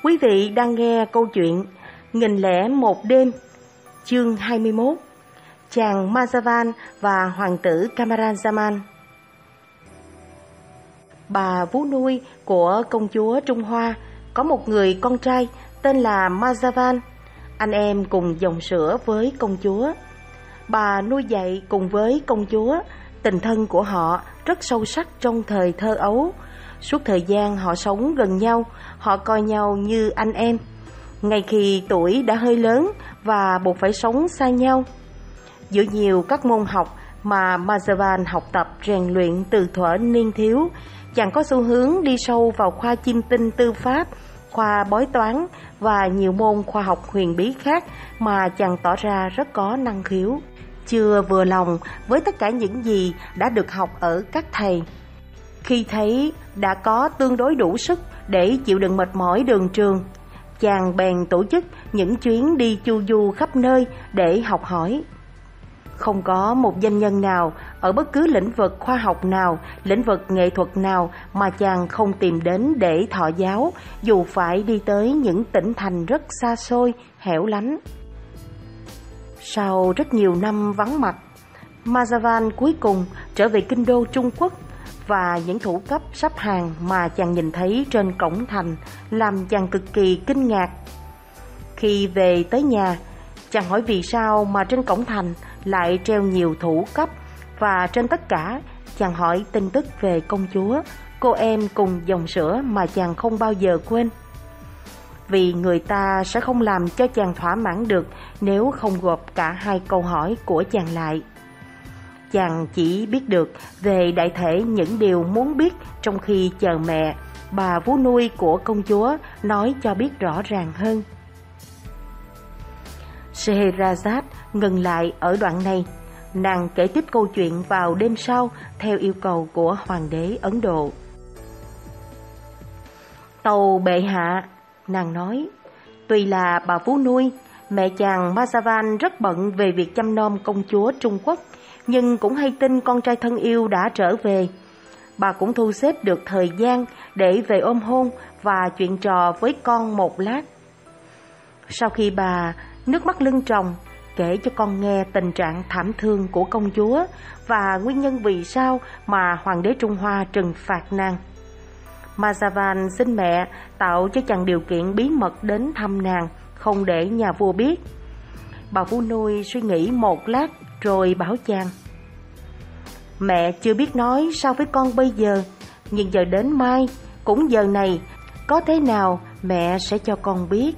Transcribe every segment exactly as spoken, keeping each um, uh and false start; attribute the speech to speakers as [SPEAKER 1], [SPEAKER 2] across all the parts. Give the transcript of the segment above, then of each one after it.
[SPEAKER 1] Quý vị đang nghe câu chuyện Nghìn lẻ một đêm, chương hai mươi mốt, chàng Marzavan và hoàng tử Camaralzaman. Bà vú nuôi của công chúa Trung Hoa có một người con trai tên là Marzavan, anh em cùng dòng sữa với công chúa. Bà nuôi dạy cùng với công chúa, tình thân của họ rất sâu sắc trong thời thơ ấu. Suốt thời gian họ sống gần nhau, họ coi nhau như anh em. Ngay khi tuổi đã hơi lớn và buộc phải sống xa nhau, giữa nhiều các môn học mà Marzavan học tập rèn luyện từ thuở niên thiếu, chàng có xu hướng đi sâu vào khoa chiêm tinh tư pháp, khoa bói toán và nhiều môn khoa học huyền bí khác mà chàng tỏ ra rất có năng khiếu. Chưa vừa lòng với tất cả những gì đã được học ở các thầy, khi thấy đã có tương đối đủ sức để chịu đựng mệt mỏi đường trường, chàng bèn tổ chức những chuyến đi chu du khắp nơi để học hỏi. Không có một doanh nhân nào ở bất cứ lĩnh vực khoa học nào, lĩnh vực nghệ thuật nào mà chàng không tìm đến để thọ giáo, dù phải đi tới những tỉnh thành rất xa xôi, hẻo lánh. Sau rất nhiều năm vắng mặt, Marzavan cuối cùng trở về kinh đô Trung Quốc, và những thủ cấp sắp hàng mà chàng nhìn thấy trên cổng thành làm chàng cực kỳ kinh ngạc. Khi về tới nhà, chàng hỏi vì sao mà trên cổng thành lại treo nhiều thủ cấp, và trên tất cả chàng hỏi tin tức về công chúa, cô em cùng dòng sữa mà chàng không bao giờ quên. Vì người ta sẽ không làm cho chàng thỏa mãn được nếu không gộp cả hai câu hỏi của chàng lại. Chàng chỉ biết được về đại thể những điều muốn biết trong khi chờ mẹ, bà vú nuôi của công chúa, nói cho biết rõ ràng hơn. Scheherazade ngừng lại ở đoạn này. Nàng kể tiếp câu chuyện vào đêm sau theo yêu cầu của hoàng đế Ấn Độ. Tâu bệ hạ, nàng nói, tuy là bà vú nuôi, mẹ chàng Marzavan rất bận về việc chăm nom công chúa Trung Quốc, nhưng cũng hay tin con trai thân yêu đã trở về. Bà cũng thu xếp được thời gian để về ôm hôn và chuyện trò với con một lát. Sau khi bà nước mắt lưng tròng kể cho con nghe tình trạng thảm thương của công chúa và nguyên nhân vì sao mà hoàng đế Trung Hoa trừng phạt nàng, Marzavan xin mẹ tạo cho chàng điều kiện bí mật đến thăm nàng, không để nhà vua biết. Bà vú nuôi suy nghĩ một lát rồi bảo chàng: Mẹ chưa biết nói sao với con bây giờ, nhưng giờ đến mai, cũng giờ này, có thế nào mẹ sẽ cho con biết.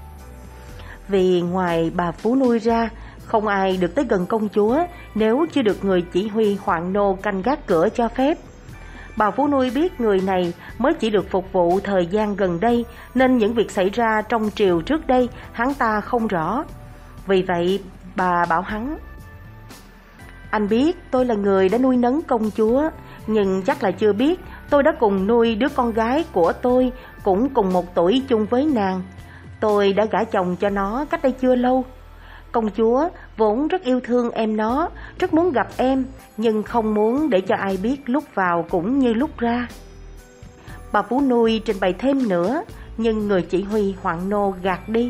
[SPEAKER 1] Vì ngoài bà vú nuôi ra, không ai được tới gần công chúa nếu chưa được người chỉ huy hoạn nô canh gác cửa cho phép. Bà vú nuôi biết người này mới chỉ được phục vụ thời gian gần đây, nên những việc xảy ra trong triều trước đây hắn ta không rõ. Vì vậy bà bảo hắn: Anh biết tôi là người đã nuôi nấng công chúa, nhưng chắc là chưa biết tôi đã cùng nuôi đứa con gái của tôi, cũng cùng một tuổi chung với nàng. Tôi đã gả chồng cho nó cách đây chưa lâu. Công chúa vốn rất yêu thương em nó, rất muốn gặp em, nhưng không muốn để cho ai biết lúc vào cũng như lúc ra. Bà vú nuôi trình bày thêm nữa, nhưng người chỉ huy hoạn nô gạt đi.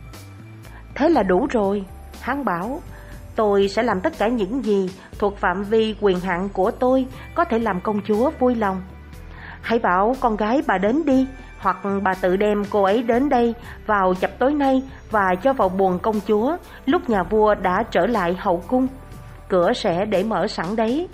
[SPEAKER 1] Thế là đủ rồi, hắn bảo. Tôi sẽ làm tất cả những gì thuộc phạm vi quyền hạn của tôi có thể làm công chúa vui lòng. Hãy bảo con gái bà đến đi, hoặc bà tự đem cô ấy đến đây vào chập tối nay và cho vào buồng công chúa lúc nhà vua đã trở lại hậu cung. Cửa sẽ để mở sẵn đấy.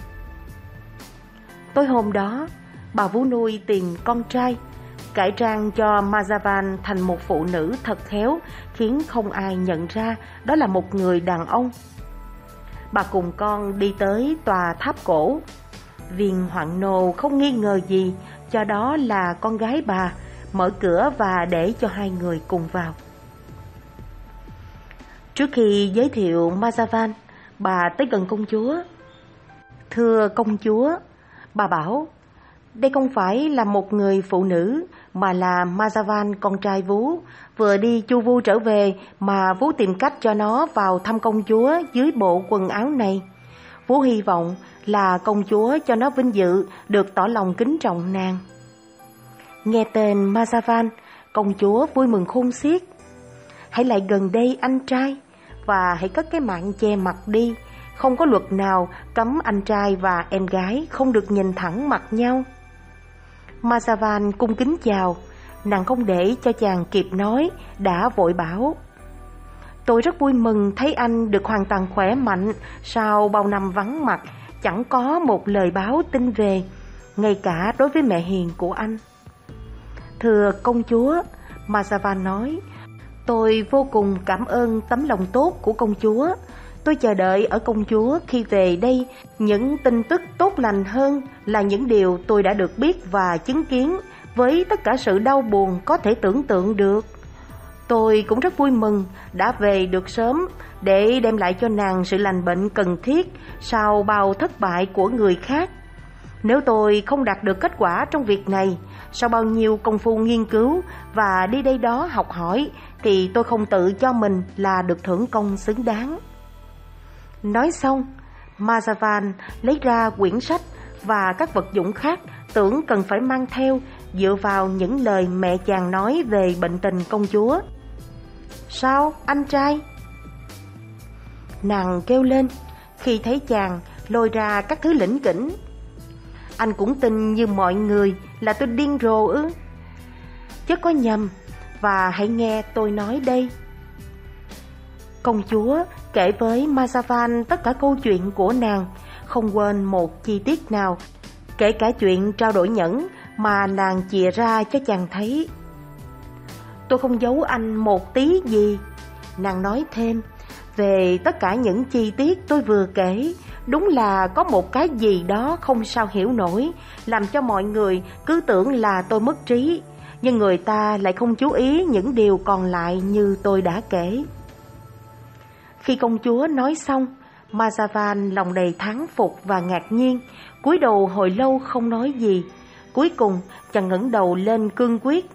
[SPEAKER 1] Tối hôm đó, bà vú nuôi tìm con trai, cải trang cho Marzavan thành một phụ nữ thật khéo, khiến không ai nhận ra đó là một người đàn ông. Bà cùng con đi tới tòa tháp cổ. Viên hoạn nô không nghi ngờ gì cho đó là con gái bà, mở cửa và để cho hai người cùng vào. Trước khi giới thiệu Marzavan, bà tới gần công chúa. Thưa công chúa, bà bảo, đây không phải là một người phụ nữ, mà là Marzavan con trai vú, vừa đi chu vu trở về mà vú tìm cách cho nó vào thăm công chúa dưới bộ quần áo này. Vú hy vọng là công chúa cho nó vinh dự được tỏ lòng kính trọng nàng. Nghe tên Marzavan, Công chúa vui mừng khôn xiết. Hãy lại gần đây anh trai, và hãy cất cái mạng che mặt đi. Không có luật nào cấm anh trai và em gái không được nhìn thẳng mặt nhau. Mazavan cung kính chào. Nàng không để cho chàng kịp nói, đã vội bảo: Tôi rất vui mừng thấy anh được hoàn toàn khỏe mạnh sau bao năm vắng mặt, chẳng có một lời báo tin về, ngay cả đối với mẹ hiền của anh. Thưa công chúa, Mazavan nói, tôi vô cùng cảm ơn tấm lòng tốt của công chúa. Tôi chờ đợi ở công chúa khi về đây những tin tức tốt lành hơn là những điều tôi đã được biết và chứng kiến, với tất cả sự đau buồn có thể tưởng tượng được. Tôi cũng rất vui mừng đã về được sớm để đem lại cho nàng sự lành bệnh cần thiết sau bao thất bại của người khác. Nếu tôi không đạt được kết quả trong việc này, sau bao nhiêu công phu nghiên cứu và đi đây đó học hỏi, thì tôi không tự cho mình là được thưởng công xứng đáng. Nói xong, Mazavan lấy ra quyển sách và các vật dụng khác tưởng cần phải mang theo dựa vào những lời mẹ chàng nói về bệnh tình công chúa. Sao, anh trai? Nàng kêu lên khi thấy chàng lôi ra các thứ lỉnh kỉnh. Anh cũng tin như mọi người là tôi điên rồ ư? Chứ có nhầm, và hãy nghe tôi nói đây. Công chúa kể với Mazavan tất cả câu chuyện của nàng, không quên một chi tiết nào, kể cả chuyện trao đổi nhẫn mà nàng chìa ra cho chàng thấy. Tôi không giấu anh một tí gì, nàng nói thêm. Về tất cả những chi tiết tôi vừa kể, đúng là có một cái gì đó không sao hiểu nổi, làm cho mọi người cứ tưởng là tôi mất trí, nhưng người ta lại không chú ý những điều còn lại như tôi đã kể. Khi công chúa nói xong, Mazavan lòng đầy thán phục và ngạc nhiên, cúi đầu hồi lâu không nói gì. Cuối cùng chàng ngẩng đầu lên cương quyết.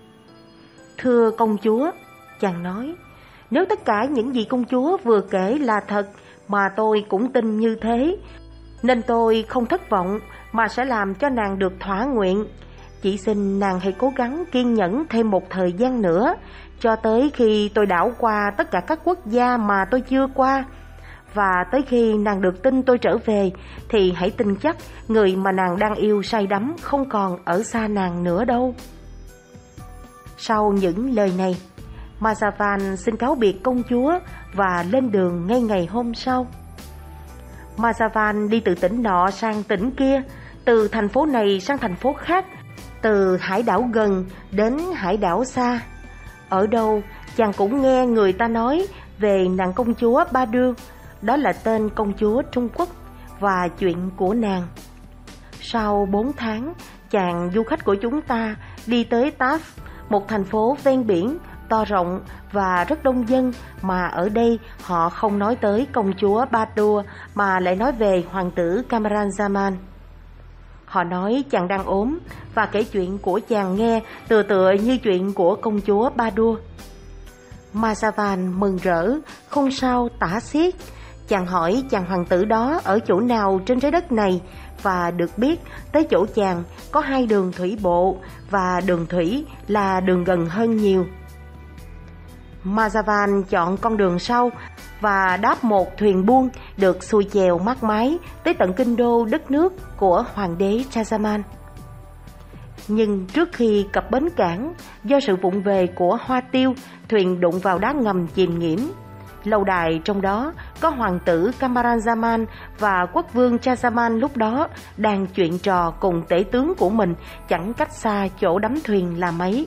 [SPEAKER 1] Thưa công chúa, chàng nói, nếu tất cả những gì công chúa vừa kể là thật, mà tôi cũng tin như thế, nên tôi không thất vọng mà sẽ làm cho nàng được thỏa nguyện. Chỉ xin nàng hãy cố gắng kiên nhẫn thêm một thời gian nữa, cho tới khi tôi đảo qua tất cả các quốc gia mà tôi chưa qua. Và tới khi nàng được tin tôi trở về, thì hãy tin chắc người mà nàng đang yêu say đắm không còn ở xa nàng nữa đâu. Sau những lời này, Mazavan xin cáo biệt công chúa và lên đường ngay ngày hôm sau. Mazavan đi từ tỉnh nọ sang tỉnh kia, từ thành phố này sang thành phố khác, từ hải đảo gần đến hải đảo xa. Ở đâu chàng cũng nghe người ta nói về nàng công chúa Ba Đưa, đó là tên công chúa Trung Quốc, và chuyện của nàng. Sau bốn tháng, chàng du khách của chúng ta đi tới Taff, một thành phố ven biển to rộng và rất đông dân, mà ở đây họ không nói tới công chúa Ba Đưa mà lại nói về hoàng tử Camaralzaman. Họ nói chàng đang ốm và kể chuyện của chàng nghe tựa tựa như chuyện của công chúa Ba Đưa. Mazavan mừng rỡ không sao tả xiết. Chàng hỏi chàng hoàng tử đó ở chỗ nào trên trái đất này, và được biết tới chỗ chàng có hai đường thủy bộ, và đường thủy là đường gần hơn nhiều. Mazavan chọn con đường sau và đáp một thuyền buôn được xuôi chèo mát mái tới tận kinh đô đất nước của hoàng đế Chazaman. Nhưng trước khi cập bến cảng, do sự vụng về của hoa tiêu, thuyền đụng vào đá ngầm chìm nghiễm. Lâu đài trong đó có hoàng tử Camaralzaman và quốc vương Chazaman lúc đó đang chuyện trò cùng tể tướng của mình chẳng cách xa chỗ đắm thuyền là mấy.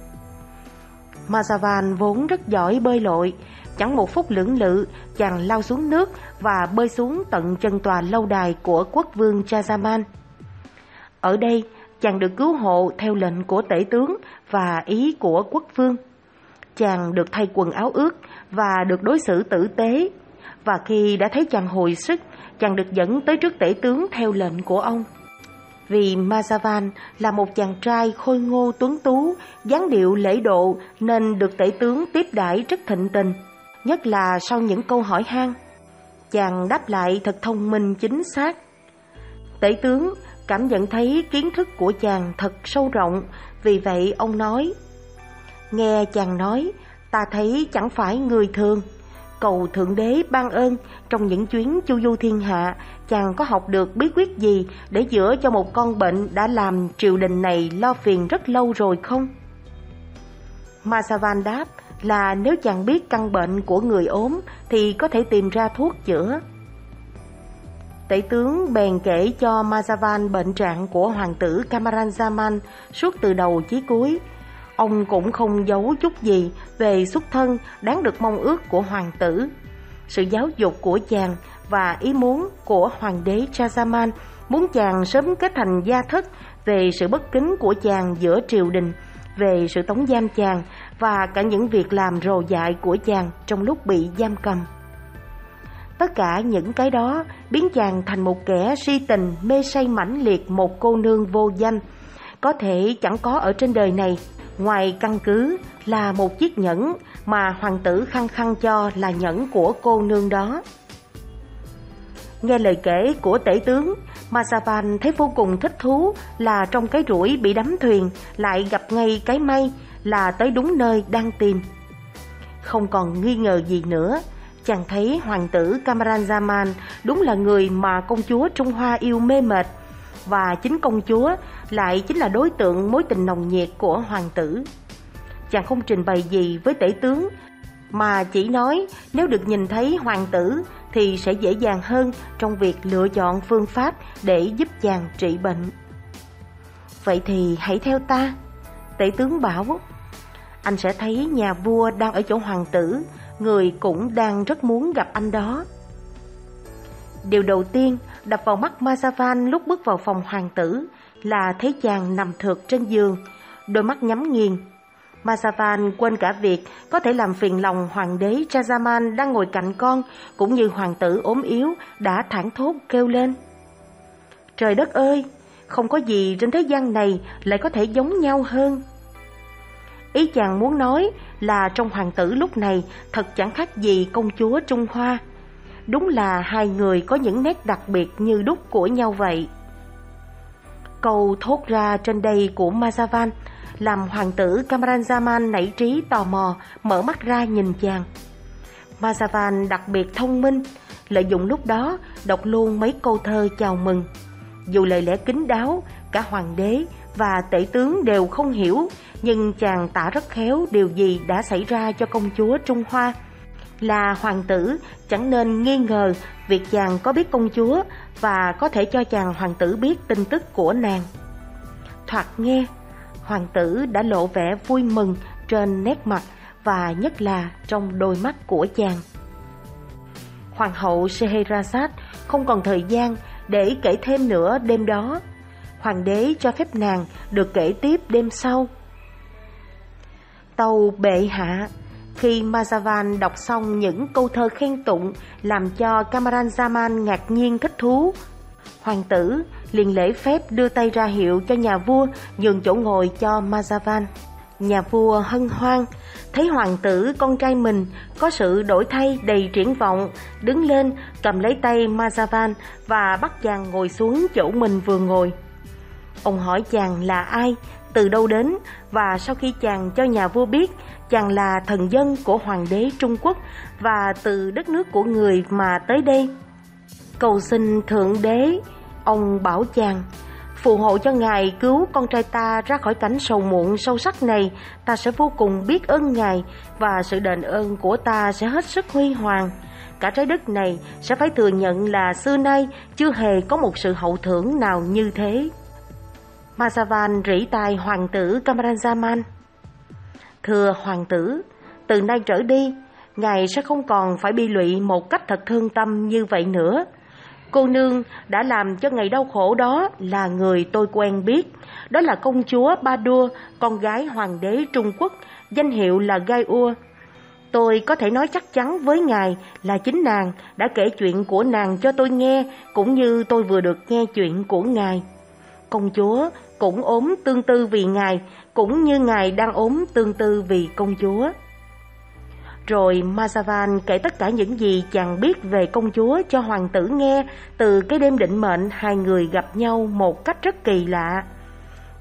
[SPEAKER 1] Mazavan vốn rất giỏi bơi lội, chẳng một phút lưỡng lự, chàng lao xuống nước và bơi xuống tận chân tòa lâu đài của quốc vương Chazaman. Ở đây, chàng được cứu hộ theo lệnh của tể tướng và ý của quốc vương. Chàng được thay quần áo ướt và được đối xử tử tế. Và khi đã thấy chàng hồi sức, chàng được dẫn tới trước tể tướng theo lệnh của ông. Vì Mazavan là một chàng trai khôi ngô tuấn tú, dáng điệu lễ độ, nên được tể tướng tiếp đãi rất thịnh tình, nhất là sau những câu hỏi han. Chàng đáp lại thật thông minh chính xác. Tể tướng cảm nhận thấy kiến thức của chàng thật sâu rộng, vì vậy ông nói: Nghe chàng nói, ta thấy chẳng phải người thường. Cầu Thượng Đế ban ơn, trong những chuyến chu du thiên hạ, chàng có học được bí quyết gì để chữa cho một con bệnh đã làm triều đình này lo phiền rất lâu rồi không? Mazavan đáp là nếu chàng biết căn bệnh của người ốm thì có thể tìm ra thuốc chữa. Tể tướng bèn kể cho Mazavan bệnh trạng của hoàng tử Camaralzaman suốt từ đầu chí cuối. Ông cũng không giấu chút gì về xuất thân đáng được mong ước của hoàng tử, sự giáo dục của chàng và ý muốn của hoàng đế Trajaman muốn chàng sớm kết thành gia thất, về sự bất kính của chàng giữa triều đình, về sự tống giam chàng và cả những việc làm rồ dại của chàng trong lúc bị giam cầm. Tất cả những cái đó biến chàng thành một kẻ si tình mê say mãnh liệt một cô nương vô danh, có thể chẳng có ở trên đời này, ngoài căn cứ là một chiếc nhẫn mà hoàng tử khăng khăng cho là nhẫn của cô nương đó. Nghe lời kể của tể tướng, Mazavan thấy vô cùng thích thú là trong cái rủi bị đắm thuyền lại gặp ngay cái may là tới đúng nơi đang tìm. Không còn nghi ngờ gì nữa, chàng thấy hoàng tử Camaralzaman đúng là người mà công chúa Trung Hoa yêu mê mệt, và chính công chúa lại chính là đối tượng mối tình nồng nhiệt của hoàng tử. Chàng không trình bày gì với tể tướng, mà chỉ nói nếu được nhìn thấy hoàng tử thì sẽ dễ dàng hơn trong việc lựa chọn phương pháp để giúp chàng trị bệnh. Vậy thì hãy theo ta, tể tướng bảo. Anh sẽ thấy nhà vua đang ở chỗ hoàng tử, người cũng đang rất muốn gặp anh đó. Điều đầu tiên đập vào mắt Mazavan lúc bước vào phòng hoàng tử là thấy chàng nằm thượt trên giường, đôi mắt nhắm nghiền. Mazavan quên cả việc có thể làm phiền lòng hoàng đế Trajaman đang ngồi cạnh con, cũng như hoàng tử ốm yếu đã thảng thốt kêu lên: Trời đất ơi, không có gì trên thế gian này lại có thể giống nhau hơn. Ý chàng muốn nói là trong hoàng tử lúc này thật chẳng khác gì công chúa Trung Hoa. Đúng là hai người có những nét đặc biệt như đúc của nhau vậy. Câu thốt ra trên đây của Mazavan làm hoàng tử Camaralzaman nảy trí tò mò, mở mắt ra nhìn chàng. Mazavan đặc biệt thông minh, lợi dụng lúc đó đọc luôn mấy câu thơ chào mừng. Dù lời lẽ kín đáo, cả hoàng đế và tể tướng đều không hiểu, nhưng chàng tả rất khéo điều gì đã xảy ra cho công chúa Trung Hoa, là hoàng tử chẳng nên nghi ngờ việc chàng có biết công chúa và có thể cho chàng hoàng tử biết tin tức của nàng. Thoạt nghe, hoàng tử đã lộ vẻ vui mừng trên nét mặt và nhất là trong đôi mắt của chàng. Hoàng hậu Scheherazade không còn thời gian để kể thêm nữa đêm đó. Hoàng đế cho phép nàng được kể tiếp đêm sau. Tâu bệ hạ. Khi Mazavan đọc xong những câu thơ khen tụng làm cho Camaralzaman ngạc nhiên thích thú, hoàng tử liền lễ phép đưa tay ra hiệu cho nhà vua nhường chỗ ngồi cho Mazavan. Nhà vua hân hoan, thấy hoàng tử con trai mình có sự đổi thay đầy triển vọng, đứng lên cầm lấy tay Mazavan và bắt chàng ngồi xuống chỗ mình vừa ngồi. Ông hỏi chàng là ai, từ đâu đến, và sau khi chàng cho nhà vua biết chàng là thần dân của hoàng đế Trung Quốc và từ đất nước của người mà tới đây, cầu xin Thượng Đế, ông bảo chàng phù hộ cho ngài cứu con trai ta ra khỏi cảnh sầu muộn sâu sắc này. Ta sẽ vô cùng biết ơn ngài và sự đền ơn của ta sẽ hết sức huy hoàng. Cả trái đất này sẽ phải thừa nhận là xưa nay chưa hề có một sự hậu thưởng nào như thế. Mazavan rỉ tai hoàng tử Camaralzaman: Thưa hoàng tử, từ nay trở đi, ngài sẽ không còn phải bị lụy một cách thật thương tâm như vậy nữa. Cô nương đã làm cho ngài đau khổ đó là người tôi quen biết, đó là công chúa Ba Đua, con gái hoàng đế Trung Quốc, danh hiệu là Gai Ua. Tôi có thể nói chắc chắn với ngài là chính nàng đã kể chuyện của nàng cho tôi nghe, cũng như tôi vừa được nghe chuyện của ngài. Công chúa cũng ốm tương tư vì ngài, cũng như ngài đang ốm tương tư vì công chúa. Rồi Mazavan kể tất cả những gì chàng biết về công chúa cho hoàng tử nghe từ cái đêm định mệnh hai người gặp nhau một cách rất kỳ lạ.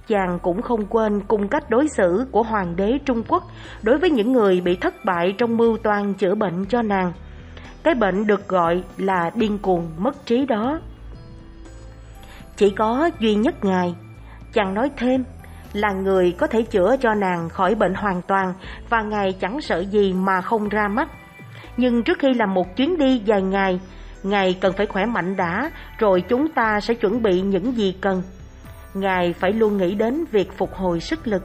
[SPEAKER 1] chàng cũng không quên cung cách đối xử của hoàng đế Trung Quốc đối với những người bị thất bại trong mưu toan chữa bệnh cho nàng. Cái bệnh được gọi là điên cuồng mất trí đó. Chỉ có duy nhất Ngài, chàng nói thêm, là người có thể chữa cho nàng khỏi bệnh hoàn toàn, và Ngài chẳng sợ gì mà không ra mắt. Nhưng trước khi làm một chuyến đi dài ngày, Ngài cần phải khỏe mạnh đã, rồi chúng ta sẽ chuẩn bị những gì cần. Ngài phải luôn nghĩ đến việc phục hồi sức lực.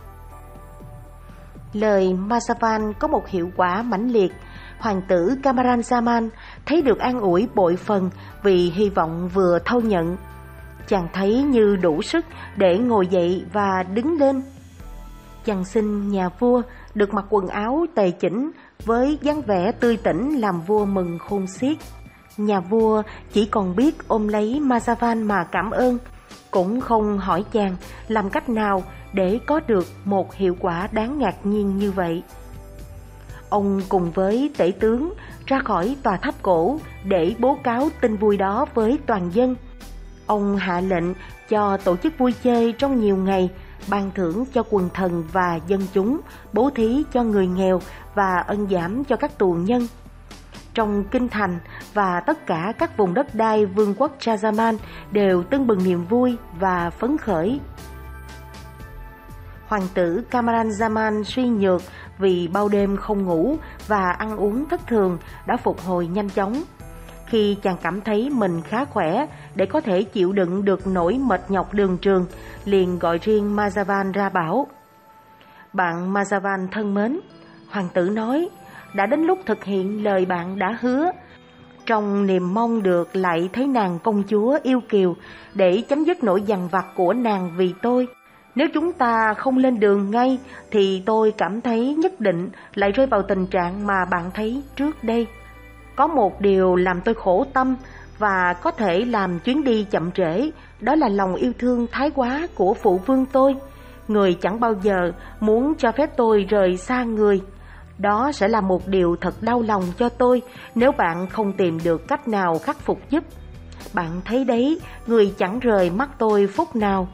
[SPEAKER 1] Lời Mazavan có một hiệu quả mãnh liệt. Hoàng tử Camaralzaman thấy được an ủi bội phần vì hy vọng vừa thâu nhận. Chàng thấy như đủ sức để ngồi dậy và đứng lên. Chàng xin nhà vua được mặc quần áo tề chỉnh với dáng vẻ tươi tỉnh làm vua mừng khôn xiết. Nhà vua chỉ còn biết ôm lấy Mazavan mà cảm ơn, cũng không hỏi chàng làm cách nào để có được một hiệu quả đáng ngạc nhiên như vậy. Ông cùng với tể tướng ra khỏi tòa tháp cổ để bố cáo tin vui đó với toàn dân. Ông hạ lệnh cho tổ chức vui chơi trong nhiều ngày, ban thưởng cho quần thần và dân chúng, bố thí cho người nghèo và ân giảm cho các tù nhân. Trong kinh thành và tất cả các vùng đất đai vương quốc Trajaman đều tưng bừng niềm vui và phấn khởi. Hoàng tử Camaralzaman suy nhược vì bao đêm không ngủ và ăn uống thất thường đã phục hồi nhanh chóng. Khi chàng cảm thấy mình khá khỏe để có thể chịu đựng được nỗi mệt nhọc đường trường, liền gọi riêng Mazavan ra bảo: "Bạn Mazavan thân mến," hoàng tử nói, "đã đến lúc thực hiện lời bạn đã hứa. Trong niềm mong được lại thấy nàng công chúa yêu kiều để chấm dứt nỗi dằn vặt của nàng vì tôi, nếu chúng ta không lên đường ngay thì tôi cảm thấy nhất định lại rơi vào tình trạng mà bạn thấy trước đây. Có một điều làm tôi khổ tâm và có thể làm chuyến đi chậm trễ, đó là lòng yêu thương thái quá của phụ vương tôi. Người chẳng bao giờ muốn cho phép tôi rời xa người. Đó sẽ là một điều thật đau lòng cho tôi nếu bạn không tìm được cách nào khắc phục giúp. Bạn thấy đấy, người chẳng rời mắt tôi phút nào."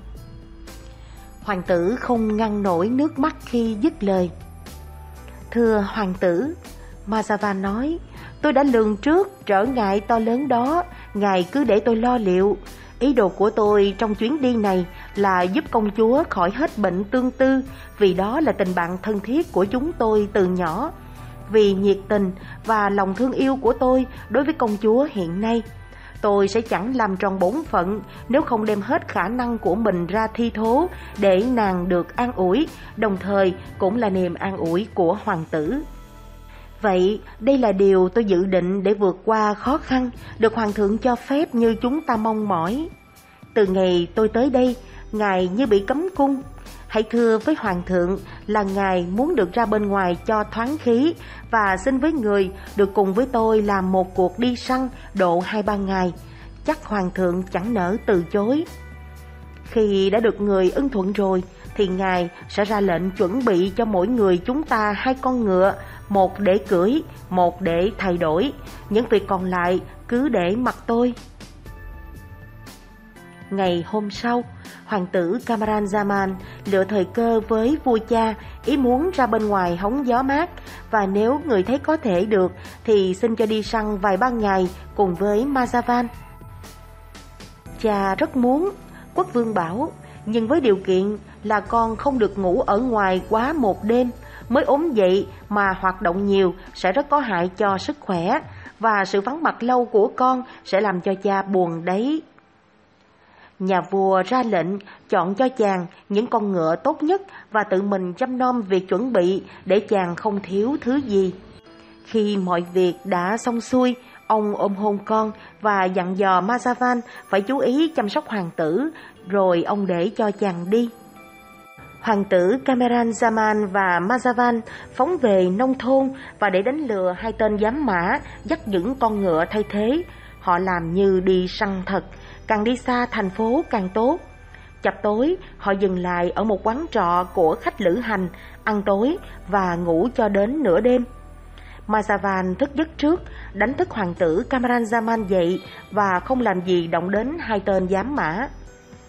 [SPEAKER 1] Hoàng tử không ngăn nổi nước mắt khi dứt lời. "Thưa hoàng tử," Mazavan nói, "tôi đã lường trước trở ngại to lớn đó, ngài cứ để tôi lo liệu. Ý đồ của tôi trong chuyến đi này là giúp công chúa khỏi hết bệnh tương tư, vì đó là tình bạn thân thiết của chúng tôi từ nhỏ. Vì nhiệt tình và lòng thương yêu của tôi đối với công chúa hiện nay, tôi sẽ chẳng làm tròn bổn phận nếu không đem hết khả năng của mình ra thi thố để nàng được an ủi, đồng thời cũng là niềm an ủi của hoàng tử. Vậy đây là điều tôi dự định để vượt qua khó khăn, được hoàng thượng cho phép như chúng ta mong mỏi. Từ ngày tôi tới đây, ngài như bị cấm cung. Hãy thưa với hoàng thượng là ngài muốn được ra bên ngoài cho thoáng khí, và xin với người được cùng với tôi làm một cuộc đi săn độ hai ba ngày. Chắc hoàng thượng chẳng nỡ từ chối. Khi đã được người ưng thuận rồi, thì ngài sẽ ra lệnh chuẩn bị cho mỗi người chúng ta hai con ngựa, một để cưỡi, một để thay đổi. Những việc còn lại cứ để mặc tôi." Ngày hôm sau, hoàng tử Camaralzaman lựa thời cơ với vua cha, ý muốn ra bên ngoài hóng gió mát, và nếu người thấy có thể được thì xin cho đi săn vài ba ngày cùng với Mazavan. Cha rất muốn, quốc vương bảo, nhưng với điều kiện là con không được ngủ ở ngoài quá một đêm. Mới ốm dậy mà hoạt động nhiều sẽ rất có hại cho sức khỏe, và sự vắng mặt lâu của con sẽ làm cho cha buồn đấy. Nhà vua ra lệnh chọn cho chàng những con ngựa tốt nhất và tự mình chăm nom việc chuẩn bị để chàng không thiếu thứ gì. Khi mọi việc đã xong xuôi, ông ôm hôn con và dặn dò Mazavan phải chú ý chăm sóc hoàng tử, rồi ông để cho chàng đi. Hoàng tử Camaralzaman và Mazavan phóng về nông thôn, và để đánh lừa hai tên giám mã dắt những con ngựa thay thế, họ làm như đi săn thật, càng đi xa thành phố càng tốt. Chập tối, họ dừng lại ở một quán trọ của khách lữ hành, ăn tối và ngủ cho đến nửa đêm. Mazavan thức giấc trước, đánh thức hoàng tử Camaralzaman dậy và không làm gì động đến hai tên giám mã.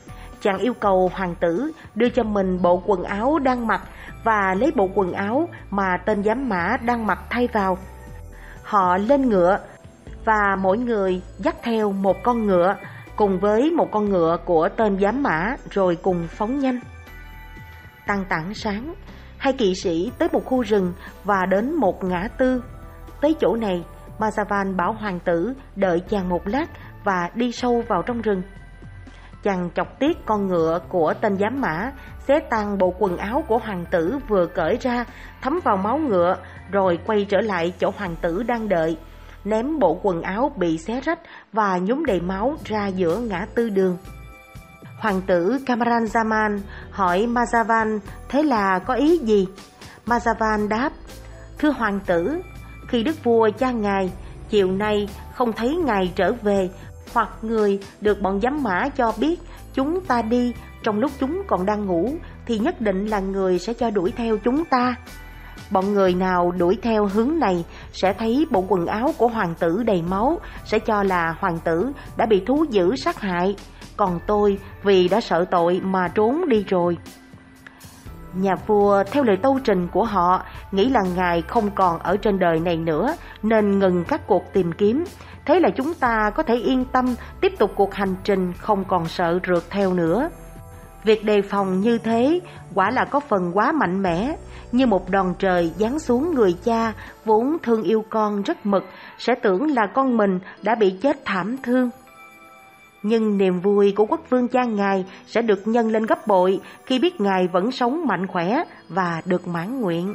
[SPEAKER 1] Chàng yêu cầu hoàng tử đưa cho mình bộ quần áo đang mặc và lấy bộ quần áo mà tên giám mã đang mặc thay vào. Họ lên ngựa và mỗi người dắt theo một con ngựa cùng với một con ngựa của tên giám mã rồi cùng phóng nhanh. Tang tảng sáng, hai kỵ sĩ tới một khu rừng và đến một ngã tư. Tới chỗ này, Mazavan bảo hoàng tử đợi chàng một lát và đi sâu vào trong rừng. Chàng chọc tiết con ngựa của tên giám mã, xé tan bộ quần áo của hoàng tử vừa cởi ra, thấm vào máu ngựa, rồi quay trở lại chỗ hoàng tử đang đợi, ném bộ quần áo bị xé rách và nhúng đầy máu ra giữa ngã tư đường. Hoàng tử Camaralzaman hỏi Mazavan thế là có ý gì? Mazavan đáp: thưa hoàng tử, khi đức vua cha ngài chiều nay không thấy ngài trở về, hoặc người được bọn giám mã cho biết chúng ta đi trong lúc chúng còn đang ngủ, thì nhất định là người sẽ cho đuổi theo chúng ta. Bọn người nào đuổi theo hướng này sẽ thấy bộ quần áo của hoàng tử đầy máu, sẽ cho là hoàng tử đã bị thú dữ sát hại, còn tôi vì đã sợ tội mà trốn đi rồi. Nhà vua theo lời tâu trình của họ nghĩ là ngài không còn ở trên đời này nữa, nên ngừng các cuộc tìm kiếm. Thế là chúng ta có thể yên tâm tiếp tục cuộc hành trình, không còn sợ rượt theo nữa. Việc đề phòng như thế quả là có phần quá mạnh mẽ, như một đòn trời giáng xuống người cha vốn thương yêu con rất mực, sẽ tưởng là con mình đã bị chết thảm thương. Nhưng niềm vui của quốc vương cha ngài sẽ được nhân lên gấp bội khi biết ngài vẫn sống mạnh khỏe và được mãn nguyện.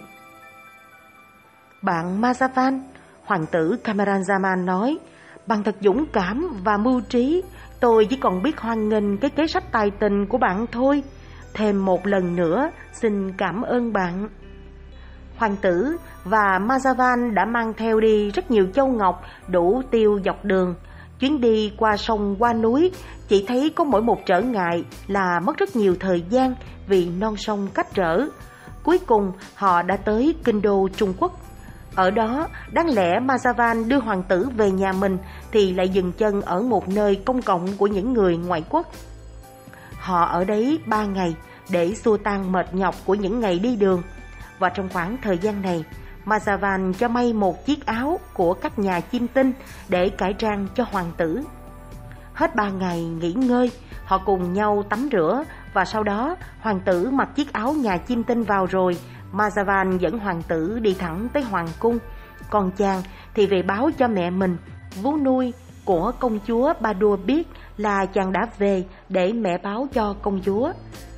[SPEAKER 1] Bạn Mazavan, hoàng tử Camaralzaman nói, bạn thật dũng cảm và mưu trí. Tôi chỉ còn biết hoan nghênh cái kế sách tài tình của bạn thôi. Thêm một lần nữa, xin cảm ơn bạn. Hoàng tử và Mazavan đã mang theo đi rất nhiều châu ngọc đủ tiêu dọc đường. Chuyến đi qua sông qua núi chỉ thấy có mỗi một trở ngại là mất rất nhiều thời gian vì non sông cách trở. Cuối cùng họ đã tới kinh đô Trung Quốc. Ở đó, đáng lẽ Mazavan đưa hoàng tử về nhà mình thì lại dừng chân ở một nơi công cộng của những người ngoại quốc. Họ ở đấy ba ngày để xua tan mệt nhọc của những ngày đi đường. Và trong khoảng thời gian này, Mazavan cho may một chiếc áo của các nhà chiêm tinh để cải trang cho hoàng tử. Hết ba ngày nghỉ ngơi, họ cùng nhau tắm rửa và sau đó hoàng tử mặc chiếc áo nhà chiêm tinh vào rồi, Mazavan dẫn hoàng tử đi thẳng tới hoàng cung. Còn chàng thì về báo cho mẹ mình, vú nuôi của công chúa Badur, biết là chàng đã về để mẹ báo cho công chúa.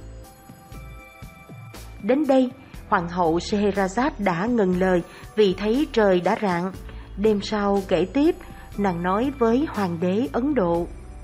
[SPEAKER 1] Đến đây, hoàng hậu Scheherazade đã ngừng lời vì thấy trời đã rạng. Đêm sau kể tiếp, nàng nói với hoàng đế Ấn Độ: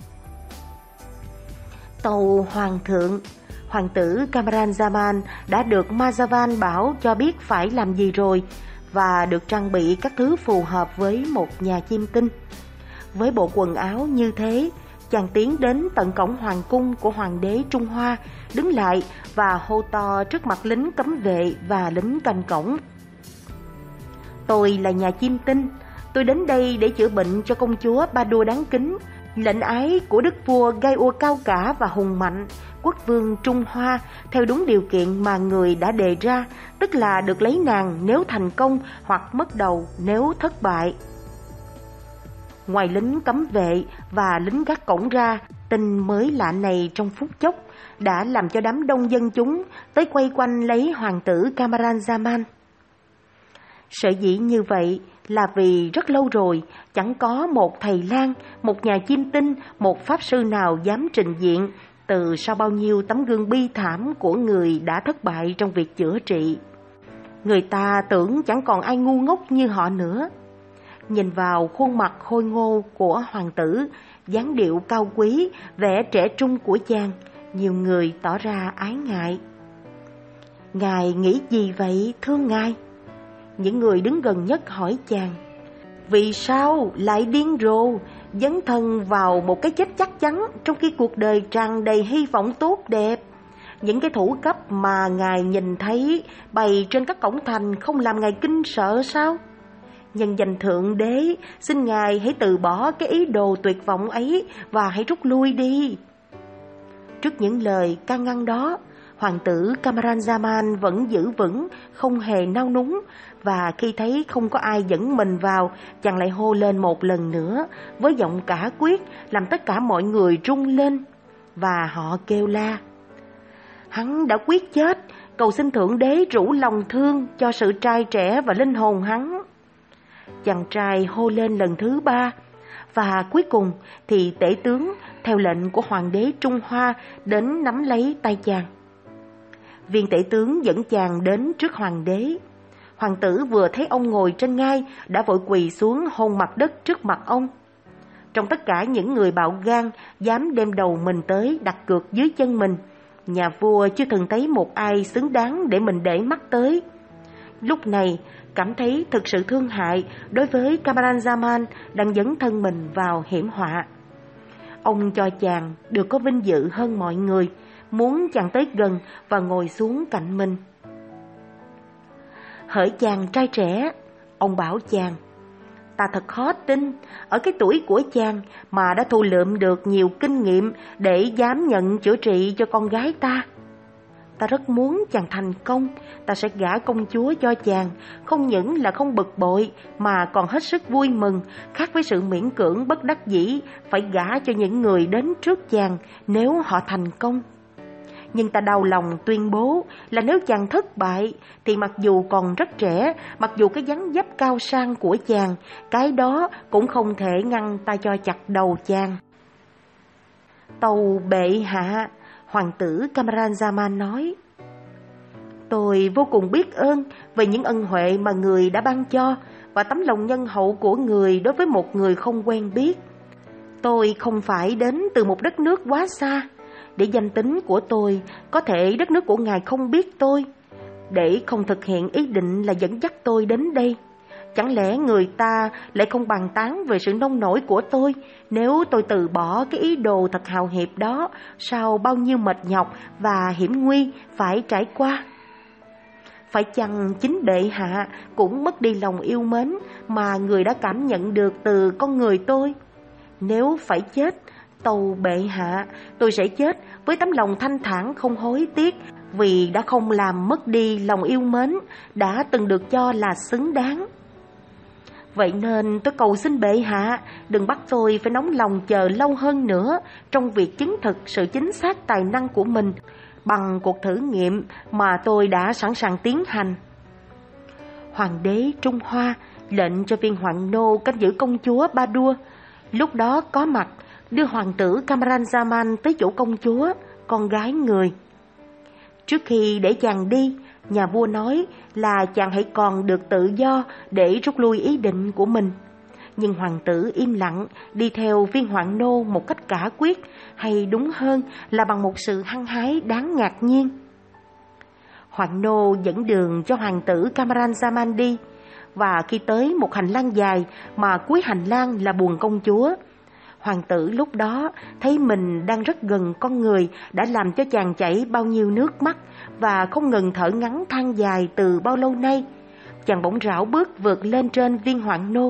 [SPEAKER 1] tâu hoàng thượng, hoàng tử Camaralzaman đã được Mazavan bảo cho biết phải làm gì rồi và được trang bị các thứ phù hợp với một nhà chiêm tinh. Với bộ quần áo như thế, chàng tiến đến tận cổng hoàng cung của hoàng đế Trung Hoa, đứng lại và hô to trước mặt lính cấm vệ và lính canh cổng: tôi là nhà chiêm tinh, tôi đến đây để chữa bệnh cho công chúa Badur đáng kính. Lệnh ái của đức vua Gai-ua cao cả và hùng mạnh, quốc vương Trung Hoa, theo đúng điều kiện mà người đã đề ra, tức là được lấy nàng nếu thành công hoặc mất đầu nếu thất bại. Ngoài lính cấm vệ và lính gác cổng ra, tin mới lạ này trong phút chốc đã làm cho đám đông dân chúng tới quay quanh lấy hoàng tử Camaralzaman. Sở dĩ như vậy là vì rất lâu rồi chẳng có một thầy lang, một nhà chiêm tinh, một pháp sư nào dám trình diện từ sau bao nhiêu tấm gương bi thảm của người đã thất bại trong việc chữa trị. Người ta tưởng chẳng còn ai ngu ngốc như họ nữa. Nhìn vào khuôn mặt khôi ngô của hoàng tử, dáng điệu cao quý, vẻ trẻ trung của chàng, nhiều người tỏ ra ái ngại. Ngài nghĩ gì vậy thưa ngài? Những người đứng gần nhất hỏi chàng. Vì sao lại điên rồ, dấn thân vào một cái chết chắc chắn trong khi cuộc đời tràn đầy hy vọng tốt đẹp? Những cái thủ cấp mà ngài nhìn thấy bày trên các cổng thành không làm ngài kinh sợ sao? Nhân danh Thượng Đế, xin ngài hãy từ bỏ cái ý đồ tuyệt vọng ấy và hãy rút lui đi. Trước những lời can ngăn đó, hoàng tử Camaralzaman vẫn giữ vững, không hề nao núng, và khi thấy không có ai dẫn mình vào, chàng lại hô lên một lần nữa với giọng cả quyết, làm tất cả mọi người rung lên, và họ kêu la: Hắn đã quyết chết, cầu xin Thượng Đế rủ lòng thương cho sự trai trẻ và linh hồn hắn. Chàng trai hô lên lần thứ ba, và cuối cùng thì tể tướng theo lệnh của hoàng đế Trung Hoa đến nắm lấy tay chàng. Viên tể tướng dẫn chàng đến trước hoàng đế. Hoàng tử vừa thấy ông ngồi trên ngai đã vội quỳ xuống hôn mặt đất trước mặt ông. Trong tất cả những người bạo gan dám đem đầu mình tới đặt cược dưới chân mình, nhà vua chưa từng thấy một ai xứng đáng để mình để mắt tới. Lúc này cảm thấy thực sự thương hại đối với Camaralzaman đang dấn thân mình vào hiểm họa. Ông cho chàng được có vinh dự hơn mọi người, muốn chàng tới gần và ngồi xuống cạnh mình. Hỡi chàng trai trẻ, ông bảo chàng, ta thật khó tin ở cái tuổi của chàng mà đã thu lượm được nhiều kinh nghiệm để dám nhận chữa trị cho con gái ta. Ta rất muốn chàng thành công, ta sẽ gả công chúa cho chàng, không những là không bực bội mà còn hết sức vui mừng, khác với sự miễn cưỡng bất đắc dĩ phải gả cho những người đến trước chàng nếu họ thành công. Nhưng ta đau lòng tuyên bố là nếu chàng thất bại thì mặc dù còn rất trẻ, mặc dù cái dáng dấp cao sang của chàng, cái đó cũng không thể ngăn ta cho chặt đầu chàng. Tâu bệ hạ, hoàng tử Camaralzaman nói, tôi vô cùng biết ơn về những ân huệ mà người đã ban cho và tấm lòng nhân hậu của người đối với một người không quen biết. Tôi không phải đến từ một đất nước quá xa, để danh tính của tôi có thể đất nước của ngài không biết tôi, để không thực hiện ý định là dẫn dắt tôi đến đây. Chẳng lẽ người ta lại không bàn tán về sự nông nổi của tôi nếu tôi từ bỏ cái ý đồ thật hào hiệp đó sau bao nhiêu mệt nhọc và hiểm nguy phải trải qua? Phải chăng chính bệ hạ cũng mất đi lòng yêu mến mà người đã cảm nhận được từ con người tôi? Nếu phải chết, tâu bệ hạ, tôi sẽ chết với tấm lòng thanh thản không hối tiếc, vì đã không làm mất đi lòng yêu mến đã từng được cho là xứng đáng. Vậy nên tôi cầu xin bệ hạ đừng bắt tôi phải nóng lòng chờ lâu hơn nữa trong việc chứng thực sự chính xác tài năng của mình bằng cuộc thử nghiệm mà tôi đã sẵn sàng tiến hành. Hoàng đế Trung Hoa lệnh cho viên hoạn nô canh giữ công chúa Ba Đua lúc đó có mặt, đưa hoàng tử Camaralzaman tới chỗ công chúa, con gái người. Trước khi để chàng đi, nhà vua nói là chàng hãy còn được tự do để rút lui ý định của mình. Nhưng hoàng tử im lặng đi theo viên hoạn nô một cách cả quyết, hay đúng hơn là bằng một sự hăng hái đáng ngạc nhiên. Hoạn nô dẫn đường cho hoàng tử Camaralzaman đi, và khi tới một hành lang dài mà cuối hành lang là buồng công chúa, hoàng tử lúc đó thấy mình đang rất gần con người đã làm cho chàng chảy bao nhiêu nước mắt và không ngừng thở ngắn than dài từ bao lâu nay. Chàng bỗng rảo bước vượt lên trên viên hoạn nô.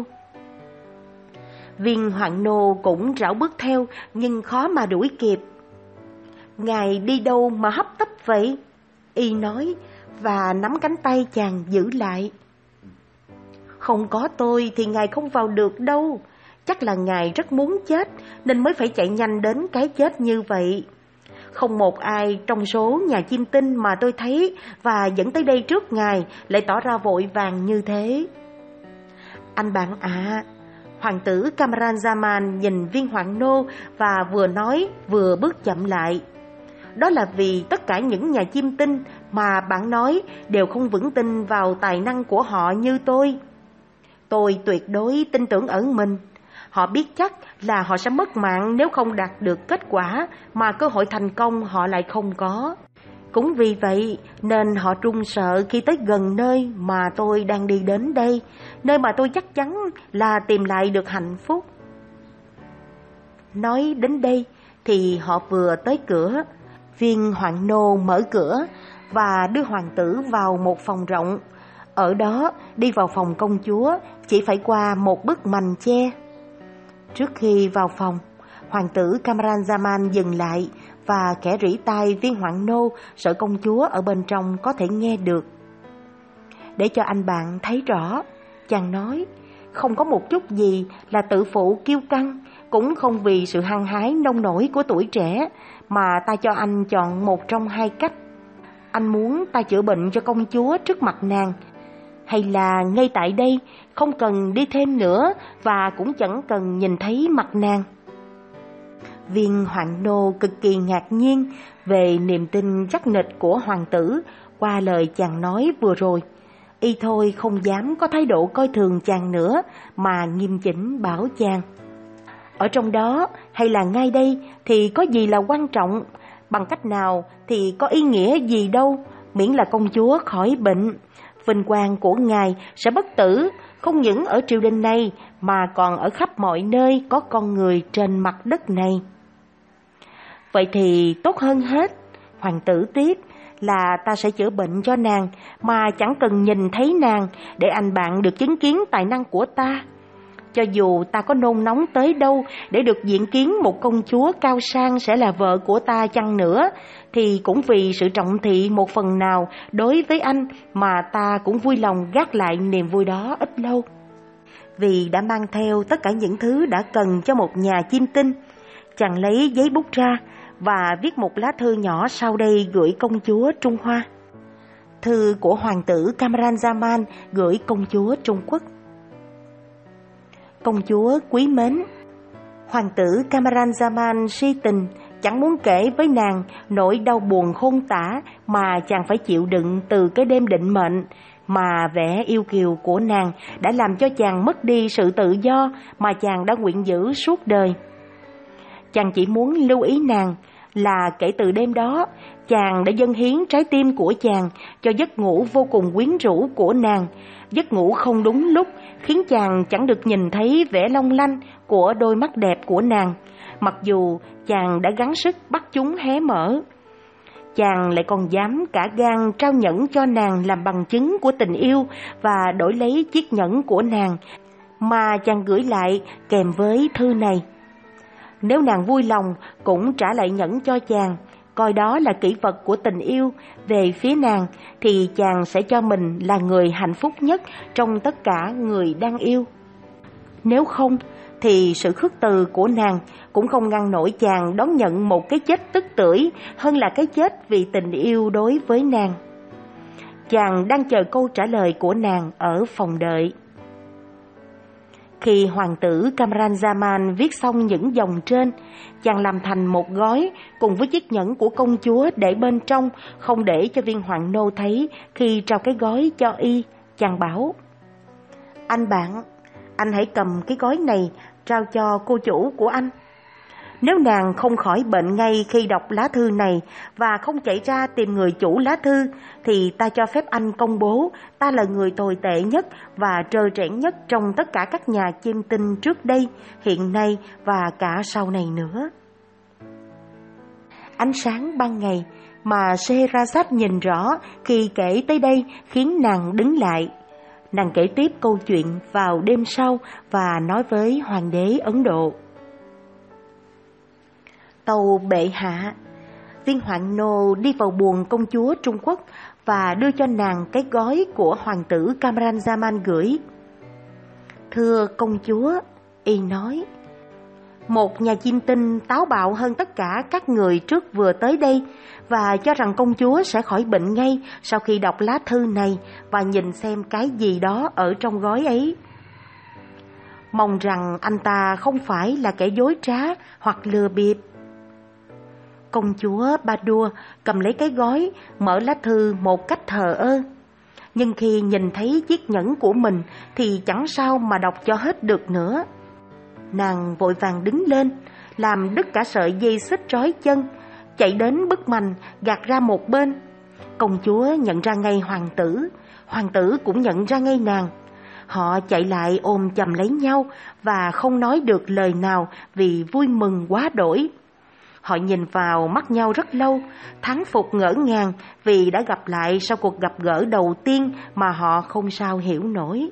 [SPEAKER 1] Viên hoạn nô cũng rảo bước theo nhưng khó mà đuổi kịp. Ngài đi đâu mà hấp tấp vậy? Y nói và nắm cánh tay chàng giữ lại. Không có tôi thì ngài không vào được đâu. Chắc là ngài rất muốn chết nên mới phải chạy nhanh đến cái chết như vậy. Không một ai trong số nhà chiêm tinh mà tôi thấy và dẫn tới đây trước ngài lại tỏ ra vội vàng như thế. Anh bạn ạ, à, hoàng tử Camaralzaman nhìn viên hoạn nô và vừa nói vừa bước chậm lại. Đó là vì tất cả những nhà chiêm tinh mà bạn nói đều không vững tin vào tài năng của họ như tôi. Tôi tuyệt đối tin tưởng ở mình. Họ biết chắc là họ sẽ mất mạng nếu không đạt được kết quả mà cơ hội thành công họ lại không có. Cũng vì vậy nên họ run sợ khi tới gần nơi mà tôi đang đi đến đây, nơi mà tôi chắc chắn là tìm lại được hạnh phúc. Nói đến đây thì họ vừa tới cửa. Viên hoạn nô mở cửa và đưa hoàng tử vào một phòng rộng. Ở đó đi vào phòng công chúa chỉ phải qua một bức mành che. Trước khi vào phòng, hoàng tử Camaralzaman dừng lại và khẽ rỉ tai viên hoạn nô, sợ công chúa ở bên trong có thể nghe được. Để cho anh bạn thấy rõ, chàng nói, không có một chút gì là tự phụ kiêu căng, cũng không vì sự hăng hái nông nổi của tuổi trẻ mà ta cho anh chọn một trong hai cách. Anh muốn ta chữa bệnh cho công chúa trước mặt nàng, hay là ngay tại đây không cần đi thêm nữa và cũng chẳng cần nhìn thấy mặt nàng? Viên hoạn nô cực kỳ ngạc nhiên về niềm tin chắc nịch của hoàng tử qua lời chàng nói vừa rồi. Y thôi không dám có thái độ coi thường chàng nữa, mà nghiêm chỉnh bảo chàng, ở trong đó hay là ngay đây thì có gì là quan trọng, bằng cách nào thì có ý nghĩa gì đâu, miễn là công chúa khỏi bệnh. Vinh quang của ngài sẽ bất tử, không những ở triều đình này mà còn ở khắp mọi nơi có con người trên mặt đất này. Vậy thì tốt hơn hết, hoàng tử tiếp, là ta sẽ chữa bệnh cho nàng mà chẳng cần nhìn thấy nàng, để anh bạn được chứng kiến tài năng của ta. Cho dù ta có nôn nóng tới đâu để được diện kiến một công chúa cao sang sẽ là vợ của ta chăng nữa, thì cũng vì sự trọng thị một phần nào đối với anh mà ta cũng vui lòng gác lại niềm vui đó ít lâu. Vì đã mang theo tất cả những thứ đã cần cho một nhà chiêm tinh, chàng lấy giấy bút ra và viết một lá thư nhỏ sau đây gửi công chúa Trung Hoa. Thư của hoàng tử Kamran Zaman gửi công chúa Trung Quốc. Công chúa quý mến, hoàng tử Kamran Zaman si tình, chẳng muốn kể với nàng nỗi đau buồn khôn tả mà chàng phải chịu đựng từ cái đêm định mệnh, mà vẻ yêu kiều của nàng đã làm cho chàng mất đi sự tự do mà chàng đã nguyện giữ suốt đời. Chàng chỉ muốn lưu ý nàng là kể từ đêm đó, chàng đã dâng hiến trái tim của chàng cho giấc ngủ vô cùng quyến rũ của nàng. Giấc ngủ không đúng lúc khiến chàng chẳng được nhìn thấy vẻ long lanh của đôi mắt đẹp của nàng, mặc dù chàng đã gắng sức bắt chúng hé mở. Chàng lại còn dám cả gan trao nhẫn cho nàng làm bằng chứng của tình yêu và đổi lấy chiếc nhẫn của nàng mà chàng gửi lại kèm với thư này. Nếu nàng vui lòng cũng trả lại nhẫn cho chàng, coi đó là kỷ vật của tình yêu về phía nàng, thì chàng sẽ cho mình là người hạnh phúc nhất trong tất cả người đang yêu. Nếu không, thì sự khước từ của nàng cũng không ngăn nổi chàng đón nhận một cái chết tức tưởi hơn là cái chết vì tình yêu đối với nàng. Chàng đang chờ câu trả lời của nàng ở phòng đợi. Khi hoàng tử Kamran Zaman viết xong những dòng trên, chàng làm thành một gói cùng với chiếc nhẫn của công chúa để bên trong, không để cho viên hoạn nô thấy khi trao cái gói cho y. Chàng bảo, anh bạn, anh hãy cầm cái gói này trao cho cô chủ của anh. Nếu nàng không khỏi bệnh ngay khi đọc lá thư này và không chạy ra tìm người chủ lá thư, thì ta cho phép anh công bố ta là người tồi tệ nhất và trơ trẽn nhất trong tất cả các nhà chiêm tinh trước đây, hiện nay và cả sau này nữa. Ánh sáng ban ngày mà Scheherazade nhìn rõ khi kể tới đây khiến nàng đứng lại. Nàng kể tiếp câu chuyện vào đêm sau và nói với hoàng đế Ấn Độ. Tâu bệ hạ, viên hoạn nô đi vào buồng công chúa Trung Quốc và đưa cho nàng cái gói của hoàng tử Kamran Zaman gửi. Thưa công chúa, y nói, một nhà chiêm tinh táo bạo hơn tất cả các người trước vừa tới đây và cho rằng công chúa sẽ khỏi bệnh ngay sau khi đọc lá thư này và nhìn xem cái gì đó ở trong gói ấy. Mong rằng anh ta không phải là kẻ dối trá hoặc lừa bịp. Công chúa Badur cầm lấy cái gói, mở lá thư một cách thờ ơ. Nhưng khi nhìn thấy chiếc nhẫn của mình thì chẳng sao mà đọc cho hết được nữa. Nàng vội vàng đứng lên, làm đứt cả sợi dây xích trói chân, chạy đến bức mành gạt ra một bên. Công chúa nhận ra ngay hoàng tử, hoàng tử cũng nhận ra ngay nàng. Họ chạy lại ôm chầm lấy nhau và không nói được lời nào vì vui mừng quá đỗi. Họ nhìn vào mắt nhau rất lâu, thán phục ngỡ ngàng vì đã gặp lại sau cuộc gặp gỡ đầu tiên mà họ không sao hiểu nổi.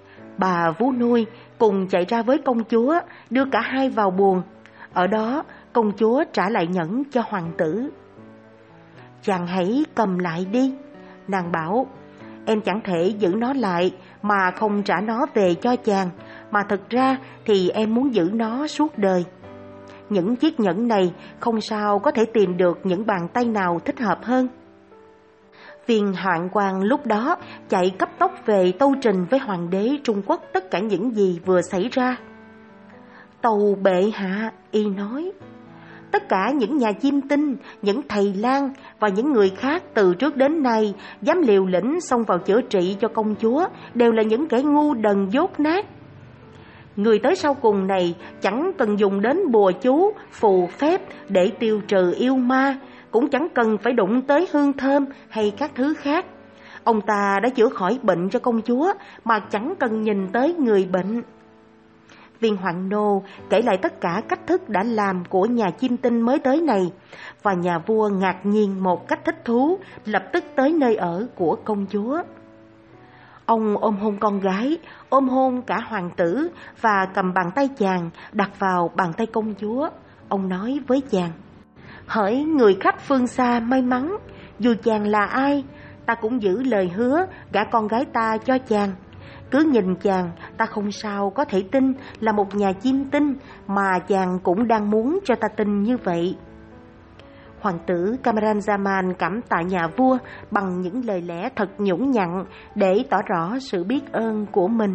[SPEAKER 1] Bà vú nuôi cùng chạy ra với công chúa, đưa cả hai vào buồng. Ở đó, Công chúa trả lại nhẫn cho hoàng tử. Chàng hãy cầm lại đi, nàng bảo. Em chẳng thể giữ nó lại mà không trả nó về cho chàng, mà thật ra thì em muốn giữ nó suốt đời. Những chiếc nhẫn này không sao có thể tìm được những bàn tay nào thích hợp hơn. Viên hoạn quan lúc đó chạy cấp tốc về tâu trình với hoàng đế Trung Quốc tất cả những gì vừa xảy ra. Tâu bệ hạ, y nói, tất cả những nhà chiêm tinh, những thầy lang và những người khác từ trước đến nay dám liều lĩnh xông vào chữa trị cho công chúa đều là những kẻ ngu đần dốt nát. Người tới sau cùng này chẳng cần dùng đến bùa chú, phù phép để tiêu trừ yêu ma, cũng chẳng cần phải đụng tới hương thơm hay các thứ khác. Ông ta đã chữa khỏi bệnh cho công chúa mà chẳng cần nhìn tới người bệnh. Viên hoạn nô kể lại tất cả cách thức đã làm của nhà chiêm tinh mới tới này, và nhà vua ngạc nhiên một cách thích thú, lập tức tới nơi ở của công chúa. Ông ôm hôn con gái, ôm hôn cả hoàng tử và cầm bàn tay chàng đặt vào bàn tay công chúa. Ông nói với chàng, hỡi người khách phương xa may mắn, dù chàng là ai, ta cũng giữ lời hứa gả con gái ta cho chàng. Cứ nhìn chàng, ta không sao có thể tin là một nhà chiêm tinh, mà chàng cũng đang muốn cho ta tin như vậy. Hoàng tử Camaralzaman cảm tạ nhà vua bằng những lời lẽ thật nhũng nhặn để tỏ rõ sự biết ơn của mình.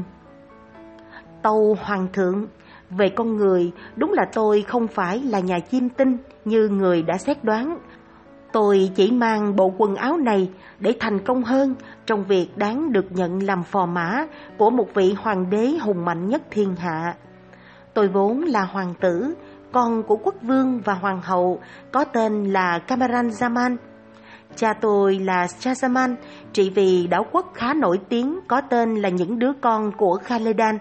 [SPEAKER 1] Tâu hoàng thượng, về con người, đúng là tôi không phải là nhà chiêm tinh như người đã xét đoán. Tôi chỉ mang bộ quần áo này để thành công hơn trong việc đáng được nhận làm phò mã của một vị hoàng đế hùng mạnh nhất thiên hạ. Tôi vốn là hoàng tử, con của quốc vương và hoàng hậu, có tên là Camaralzaman. Cha tôi là Shahzaman, trị vì đảo quốc khá nổi tiếng có tên là những đứa con của Khaledan.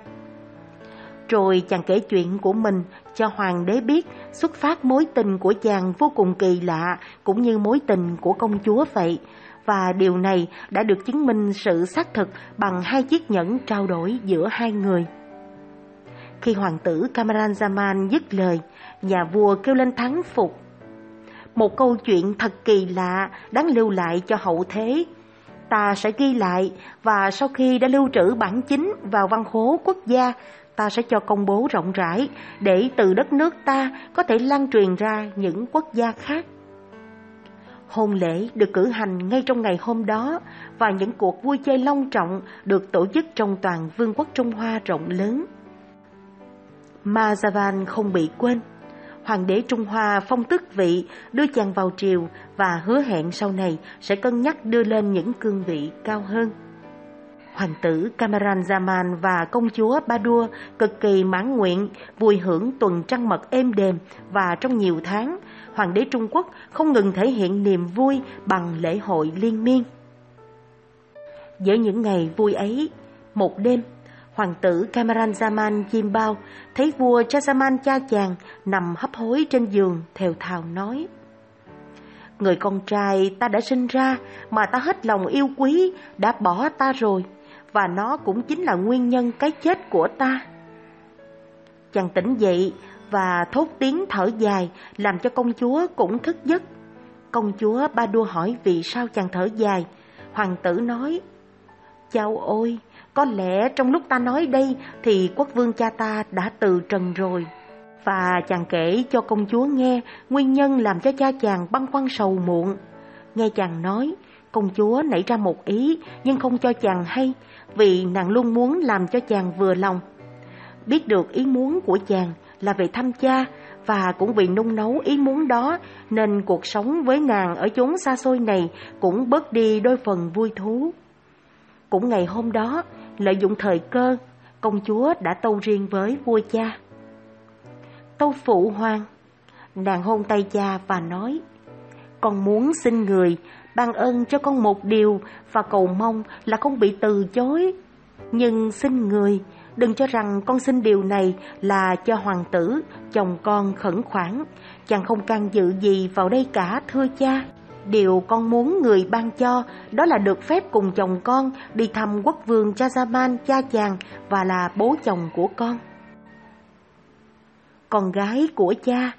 [SPEAKER 1] Rồi chàng kể chuyện của mình cho hoàng đế biết, xuất phát mối tình của chàng vô cùng kỳ lạ, cũng như mối tình của công chúa vậy. Và điều này đã được chứng minh sự xác thực bằng hai chiếc nhẫn trao đổi giữa hai người. Khi hoàng tử Camaralzaman dứt lời, nhà vua kêu lên thán phục. Một câu chuyện thật kỳ lạ, đáng lưu lại cho hậu thế. Ta sẽ ghi lại, và sau khi đã lưu trữ bản chính vào văn khố quốc gia, ta sẽ cho công bố rộng rãi, để từ đất nước ta có thể lan truyền ra những quốc gia khác. Hôn lễ được cử hành ngay trong ngày hôm đó, và những cuộc vui chơi long trọng được tổ chức trong toàn vương quốc Trung Hoa rộng lớn. Mazavan không bị quên. Hoàng đế Trung Hoa phong tước vị, đưa chàng vào triều và hứa hẹn sau này sẽ cân nhắc đưa lên những cương vị cao hơn. Hoàng tử Camaralzaman và công chúa Badur cực kỳ mãn nguyện, vui hưởng tuần trăng mật êm đềm, và trong nhiều tháng, hoàng đế Trung Quốc không ngừng thể hiện niềm vui bằng lễ hội liên miên. Giữa những ngày vui ấy, một đêm, hoàng tử Camaralzaman chiêm bao thấy vua Shahzaman cha chàng nằm hấp hối trên giường, thều thào nói: người con trai ta đã sinh ra mà ta hết lòng yêu quý đã bỏ ta rồi, và nó cũng chính là nguyên nhân cái chết của ta. Chàng tỉnh dậy và thốt tiếng thở dài, làm cho công chúa cũng thức giấc. Công chúa Badur hỏi vì sao chàng thở dài. Hoàng tử nói: Chao ôi, có lẽ trong lúc ta nói đây thì quốc vương cha ta đã từ trần rồi. Và chàng kể cho công chúa nghe nguyên nhân làm cho cha chàng băn khoăn sầu muộn. Nghe chàng nói, công chúa nảy ra một ý nhưng không cho chàng hay, vì nàng luôn muốn làm cho chàng vừa lòng. Biết được ý muốn của chàng là về thăm cha, và cũng vì nung nấu ý muốn đó nên cuộc sống với nàng ở chốn xa xôi này cũng bớt đi đôi phần vui thú. Cũng ngày hôm đó, lợi dụng thời cơ, công chúa đã tâu riêng với vua cha. Tâu phụ hoàng. Nàng hôn tay cha và nói: con muốn xin người ban ơn cho con một điều, và cầu mong là không bị từ chối. Nhưng xin người đừng cho rằng con xin điều này là cho hoàng tử, chồng con khẩn khoản. Chàng không can dự gì vào đây cả, thưa cha. Điều con muốn người ban cho đó là được phép cùng chồng con đi thăm quốc vương Shahzaman cha chàng, và là bố chồng của con. Con gái của cha,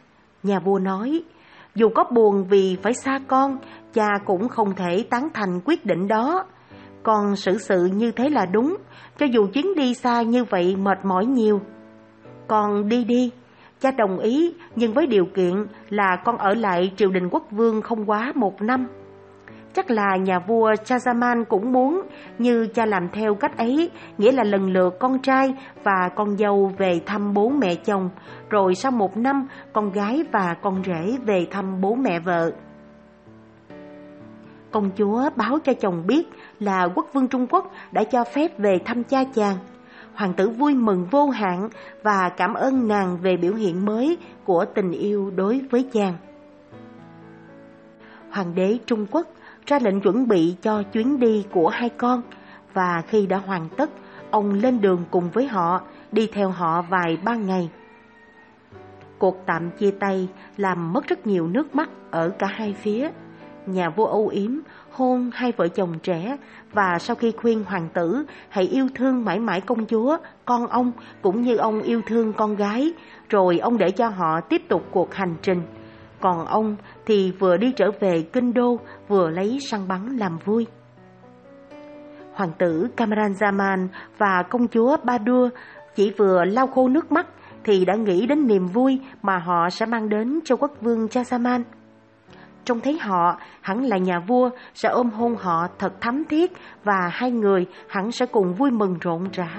[SPEAKER 1] Nhà vua nói, dù có buồn vì phải xa con, cha cũng không thể tán thành quyết định đó. Con xử sự như thế là đúng, cho dù chuyến đi xa như vậy mệt mỏi nhiều. Con đi đi, cha đồng ý, nhưng với điều kiện là con ở lại triều đình quốc vương không quá một năm. Chắc là nhà vua Chazaman cũng muốn như cha làm theo cách ấy, nghĩa là lần lượt con trai và con dâu về thăm bố mẹ chồng, rồi sau một năm con gái và con rể về thăm bố mẹ vợ. Công chúa báo cho chồng biết là quốc vương Trung Quốc đã cho phép về thăm cha chàng. Hoàng tử vui mừng vô hạn và cảm ơn nàng về biểu hiện mới của tình yêu đối với chàng. Hoàng đế Trung Quốc ra lệnh chuẩn bị cho chuyến đi của hai con, và khi đã hoàn tất, ông lên đường cùng với họ, đi theo họ vài ba ngày. Cuộc tạm chia tay làm mất rất nhiều nước mắt ở cả hai phía. Nhà vua âu yếm hôn hai vợ chồng trẻ, và sau khi khuyên hoàng tử hãy yêu thương mãi mãi công chúa, con ông, cũng như ông yêu thương con gái, rồi ông để cho họ tiếp tục cuộc hành trình. Còn ông thì vừa đi trở về kinh đô, vừa lấy săn bắn làm vui. Hoàng tử Camaralzaman và công chúa Badur chỉ vừa lau khô nước mắt thì đã nghĩ đến niềm vui mà họ sẽ mang đến cho quốc vương Chazaman. Trông thấy họ, hẳn là nhà vua sẽ ôm hôn họ thật thắm thiết, và hai người hẳn sẽ cùng vui mừng rộn rã.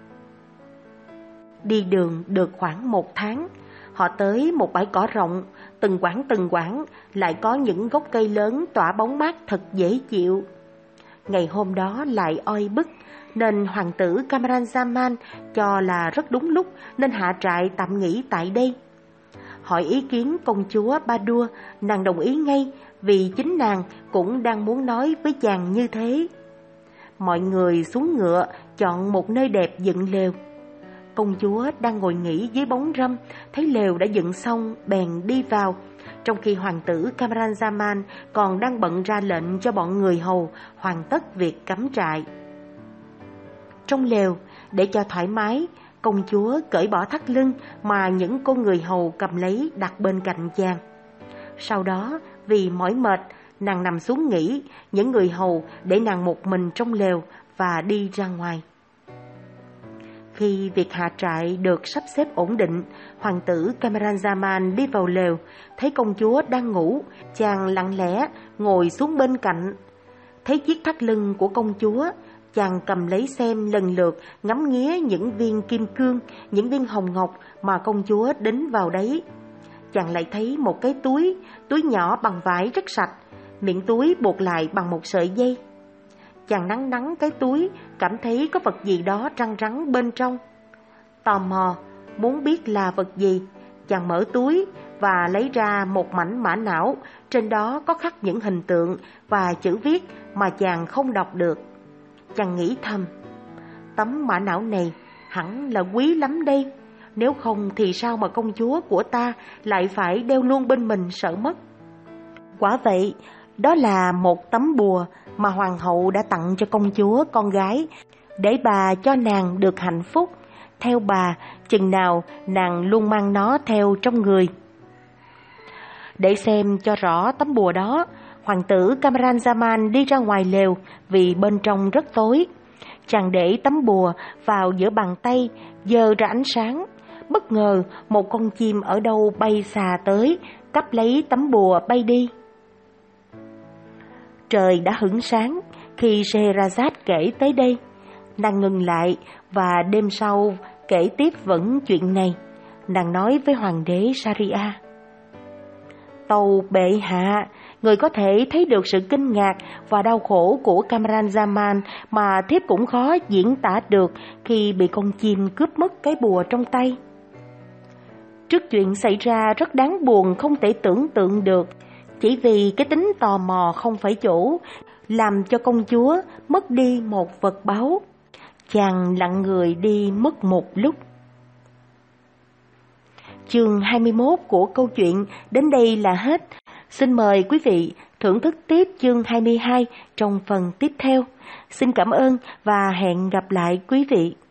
[SPEAKER 1] Đi đường được khoảng một tháng, họ tới một bãi cỏ rộng, từng quãng từng quãng lại có những gốc cây lớn tỏa bóng mát thật dễ chịu. Ngày hôm đó lại oi bức, nên hoàng tử Camaralzaman cho là rất đúng lúc nên hạ trại tạm nghỉ tại đây. Hỏi ý kiến công chúa Badur, nàng đồng ý ngay, vì chính nàng cũng đang muốn nói với chàng như thế. Mọi người xuống ngựa, chọn một nơi đẹp dựng lều. Công chúa đang ngồi nghỉ dưới bóng râm, thấy lều đã dựng xong bèn đi vào, trong khi hoàng tử Camaralzaman còn đang bận ra lệnh cho bọn người hầu hoàn tất việc cắm trại. Trong lều, để cho thoải mái, công chúa cởi bỏ thắt lưng mà những cô người hầu cầm lấy đặt bên cạnh chàng. Sau đó, vì mỏi mệt, nàng nằm xuống nghỉ, những người hầu để nàng một mình trong lều và đi ra ngoài. Khi việc hạ trại được sắp xếp ổn định, hoàng tử Camaralzaman đi vào lều, thấy công chúa đang ngủ, chàng lặng lẽ ngồi xuống bên cạnh. Thấy chiếc thắt lưng của công chúa, chàng cầm lấy xem lần lượt, ngắm nghía những viên kim cương, những viên hồng ngọc mà công chúa đính vào đấy. Chàng lại thấy một cái túi, túi nhỏ bằng vải rất sạch, miệng túi buộc lại bằng một sợi dây. Chàng nắn nắn cái túi, cảm thấy có vật gì đó răng rắn bên trong. Tò mò, muốn biết là vật gì, chàng mở túi và lấy ra một mảnh mã não, trên đó có khắc những hình tượng và chữ viết mà chàng không đọc được. Chàng nghĩ thầm, tấm mã não này hẳn là quý lắm đây, nếu không thì sao mà công chúa của ta lại phải đeo luôn bên mình sợ mất. Quả vậy, đó là một tấm bùa mà hoàng hậu đã tặng cho công chúa con gái, để bà cho nàng được hạnh phúc. Theo bà, chừng nào nàng luôn mang nó theo trong người. Để xem cho rõ tấm bùa đó, hoàng tử Camaralzaman đi ra ngoài lều vì bên trong rất tối. Chàng để tấm bùa vào giữa bàn tay, giơ ra ánh sáng. Bất ngờ một con chim ở đâu bay xà tới, cắp lấy tấm bùa bay đi. Trời đã hửng sáng khi Scheherazade kể tới đây. Nàng ngừng lại và đêm sau kể tiếp vẫn chuyện này. Nàng nói với hoàng đế Shahryar: Tâu bệ hạ, người có thể thấy được sự kinh ngạc và đau khổ của Camaralzaman mà thiếp cũng khó diễn tả được khi bị con chim cướp mất cái bùa trong tay. Trước chuyện xảy ra rất đáng buồn không thể tưởng tượng được, chỉ vì cái tính tò mò không phải chỗ, làm cho công chúa mất đi một vật báu. Chàng lặng người đi mất một lúc. Chương hai mươi mốt của câu chuyện đến đây là hết. Xin mời quý vị thưởng thức tiếp chương hai mươi hai trong phần tiếp theo. Xin cảm ơn và hẹn gặp lại quý vị.